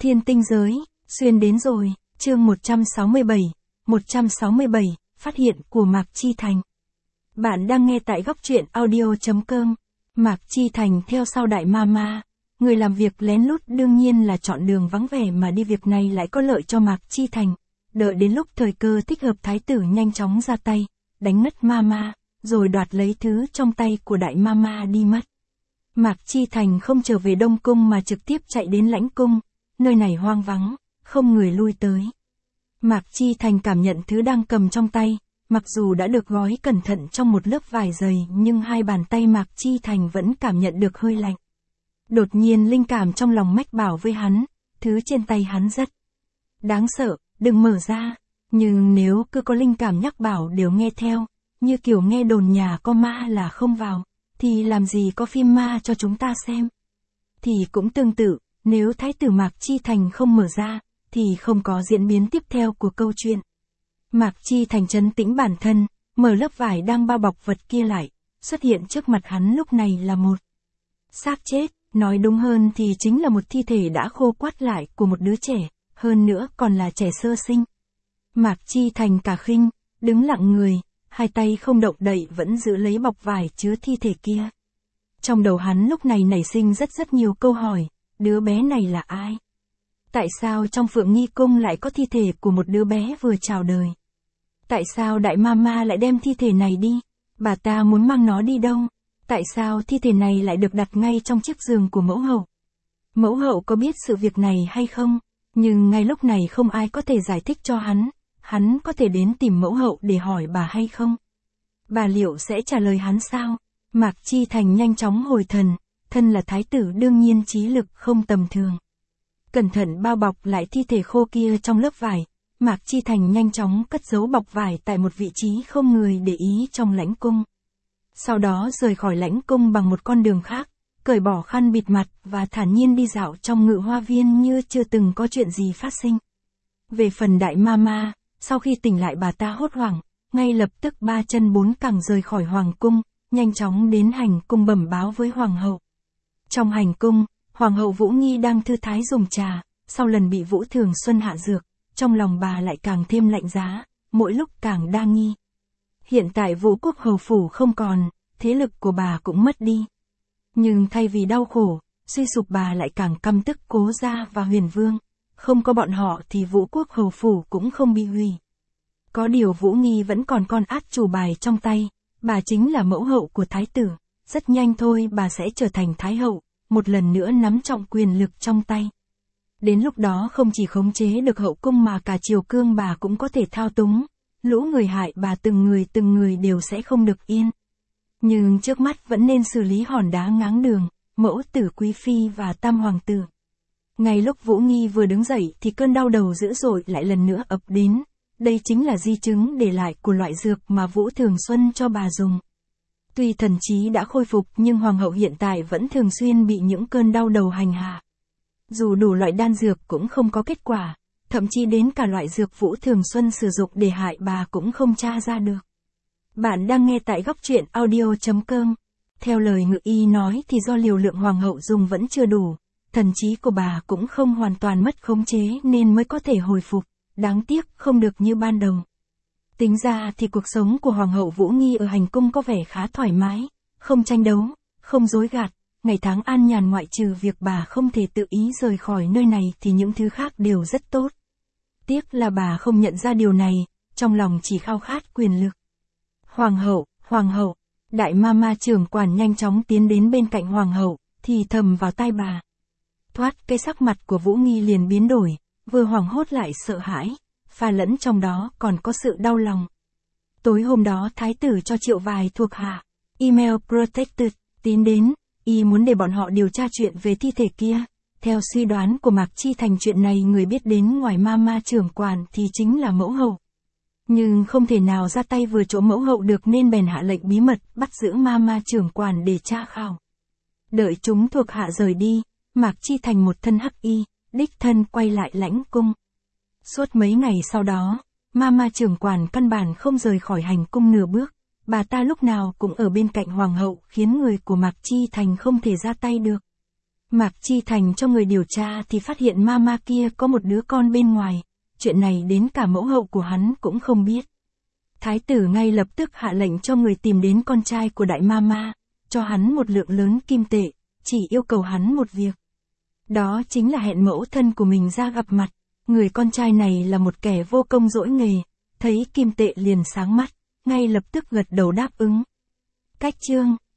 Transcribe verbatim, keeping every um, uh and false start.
Thiên tinh giới, xuyên đến rồi, chương một trăm sáu mươi bảy, một trăm sáu mươi bảy, phát hiện của Mạc Chi Thành. Bạn đang nghe tại góc truyện audio chấm com. Mạc Chi Thành theo sau Đại Mama, người làm việc lén lút đương nhiên là chọn đường vắng vẻ mà đi, việc này lại có lợi cho Mạc Chi Thành. Đợi đến lúc thời cơ thích hợp, thái tử nhanh chóng ra tay, đánh ngất Mama, rồi đoạt lấy thứ trong tay của Đại Mama đi mất. Mạc Chi Thành không trở về Đông Cung mà trực tiếp chạy đến Lãnh Cung, nơi này hoang vắng, không người lui tới. Mạc Chi Thành cảm nhận thứ đang cầm trong tay, mặc dù đã được gói cẩn thận trong một lớp vải dày nhưng hai bàn tay Mạc Chi Thành vẫn cảm nhận được hơi lạnh. Đột nhiên linh cảm trong lòng mách bảo với hắn, thứ trên tay hắn rất đáng sợ, đừng mở ra. Nhưng nếu cứ có linh cảm nhắc bảo đều nghe theo, như kiểu nghe đồn nhà có ma là không vào, thì làm gì có phim ma cho chúng ta xem. Thì cũng tương tự, nếu thái tử Mạc Chi Thành không mở ra, thì không có diễn biến tiếp theo của câu chuyện. Mạc Chi Thành trấn tĩnh bản thân, mở lớp vải đang bao bọc vật kia lại, xuất hiện trước mặt hắn lúc này là một xác chết, nói đúng hơn thì chính là một thi thể đã khô quắt lại của một đứa trẻ, hơn nữa còn là trẻ sơ sinh. Mạc Chi Thành cả khinh, đứng lặng người, hai tay không động đậy vẫn giữ lấy bọc vải chứa thi thể kia. Trong đầu hắn lúc này nảy sinh rất rất nhiều câu hỏi, đứa bé này là ai? Tại sao trong Phượng Nghi Cung lại có thi thể của một đứa bé vừa chào đời? Tại sao Đại Mama lại đem thi thể này đi? Bà ta muốn mang nó đi đâu? Tại sao thi thể này lại được đặt ngay trong chiếc giường của mẫu hậu? Mẫu hậu có biết sự việc này hay không? Nhưng ngay lúc này không ai có thể giải thích cho hắn. Hắn có thể đến tìm mẫu hậu để hỏi bà hay không? Bà liệu sẽ trả lời hắn sao? Mạc Chi Thành nhanh chóng hồi thần, thân là thái tử đương nhiên trí lực không tầm thường. Cẩn thận bao bọc lại thi thể khô kia trong lớp vải, Mạc Chi Thành nhanh chóng cất giấu bọc vải tại một vị trí không người để ý trong Lãnh Cung. Sau đó rời khỏi Lãnh Cung bằng một con đường khác, cởi bỏ khăn bịt mặt và thản nhiên đi dạo trong Ngự Hoa Viên như chưa từng có chuyện gì phát sinh. Về phần Đại Mama, sau khi tỉnh lại bà ta hốt hoảng, ngay lập tức ba chân bốn cẳng rời khỏi Hoàng Cung, nhanh chóng đến hành cung bẩm báo với Hoàng hậu. Trong hành cung, Hoàng hậu Vũ Nghi đang thư thái dùng trà, sau lần bị Vũ Thường Xuân hạ dược, trong lòng bà lại càng thêm lạnh giá, mỗi lúc càng đa nghi. Hiện tại Vũ Quốc hầu phủ không còn, thế lực của bà cũng mất đi. Nhưng thay vì đau khổ, suy sụp bà lại càng căm tức Cố Gia và Huyền Vương. Không có bọn họ thì Vũ Quốc hầu phủ cũng không bị hủy. Có điều Vũ Nghi vẫn còn con át chủ bài trong tay, bà chính là mẫu hậu của thái tử, rất nhanh thôi bà sẽ trở thành thái hậu, một lần nữa nắm trọng quyền lực trong tay. Đến lúc đó không chỉ khống chế được hậu cung mà cả triều cương bà cũng có thể thao túng, lũ người hại bà từng người từng người đều sẽ không được yên. Nhưng trước mắt vẫn nên xử lý hòn đá ngáng đường, mẫu tử quý phi và tam hoàng tử. Ngay lúc Vũ Nghi vừa đứng dậy thì cơn đau đầu dữ dội lại lần nữa ập đến, đây chính là di chứng để lại của loại dược mà Vũ Thường Xuân cho bà dùng. Tuy thần trí đã khôi phục nhưng hoàng hậu hiện tại vẫn thường xuyên bị những cơn đau đầu hành hạ. Dù đủ loại đan dược cũng không có kết quả, thậm chí đến cả loại dược Vũ Thường Xuân sử dụng để hại bà cũng không tra ra được. Bạn đang nghe tại góc truyện audio chấm com. Theo lời ngự y nói thì do liều lượng hoàng hậu dùng vẫn chưa đủ, thần trí của bà cũng không hoàn toàn mất khống chế nên mới có thể hồi phục, đáng tiếc không được như ban đầu. Tính ra thì cuộc sống của Hoàng hậu Vũ Nghi ở hành cung có vẻ khá thoải mái, không tranh đấu, không dối gạt, ngày tháng an nhàn, ngoại trừ việc bà không thể tự ý rời khỏi nơi này thì những thứ khác đều rất tốt. Tiếc là bà không nhận ra điều này, trong lòng chỉ khao khát quyền lực. Hoàng hậu, Hoàng hậu, Đại Mama trưởng quản nhanh chóng tiến đến bên cạnh Hoàng hậu, thì thầm vào tai bà. Thoát cái sắc mặt của Vũ Nghi liền biến đổi, vừa hoảng hốt lại sợ hãi, pha lẫn trong đó còn có sự đau lòng. Tối hôm đó thái tử cho triệu vài thuộc hạ, email protected, tiến đến, y muốn để bọn họ điều tra chuyện về thi thể kia. Theo suy đoán của Mạc Chi Thành chuyện này người biết đến ngoài Mama trưởng quản thì chính là mẫu hậu. Nhưng không thể nào ra tay vừa chỗ mẫu hậu được nên bèn hạ lệnh bí mật bắt giữ Mama trưởng quản để tra khảo. Đợi chúng thuộc hạ rời đi, Mạc Chi Thành một thân hắc y, đích thân quay lại Lãnh Cung. Suốt mấy ngày sau đó, Mama trưởng quản căn bản không rời khỏi hành cung nửa bước, bà ta lúc nào cũng ở bên cạnh hoàng hậu khiến người của Mạc Chi Thành không thể ra tay được. Mạc Chi Thành cho người điều tra thì phát hiện mama kia có một đứa con bên ngoài, chuyện này đến cả mẫu hậu của hắn cũng không biết. Thái tử ngay lập tức hạ lệnh cho người tìm đến con trai của đại mama, cho hắn một lượng lớn kim tệ, chỉ yêu cầu hắn một việc. Đó chính là hẹn mẫu thân của mình ra gặp mặt. Người con trai này là một kẻ vô công dỗi nghề, thấy kim tệ liền sáng mắt, ngay lập tức gật đầu đáp ứng. Cách chương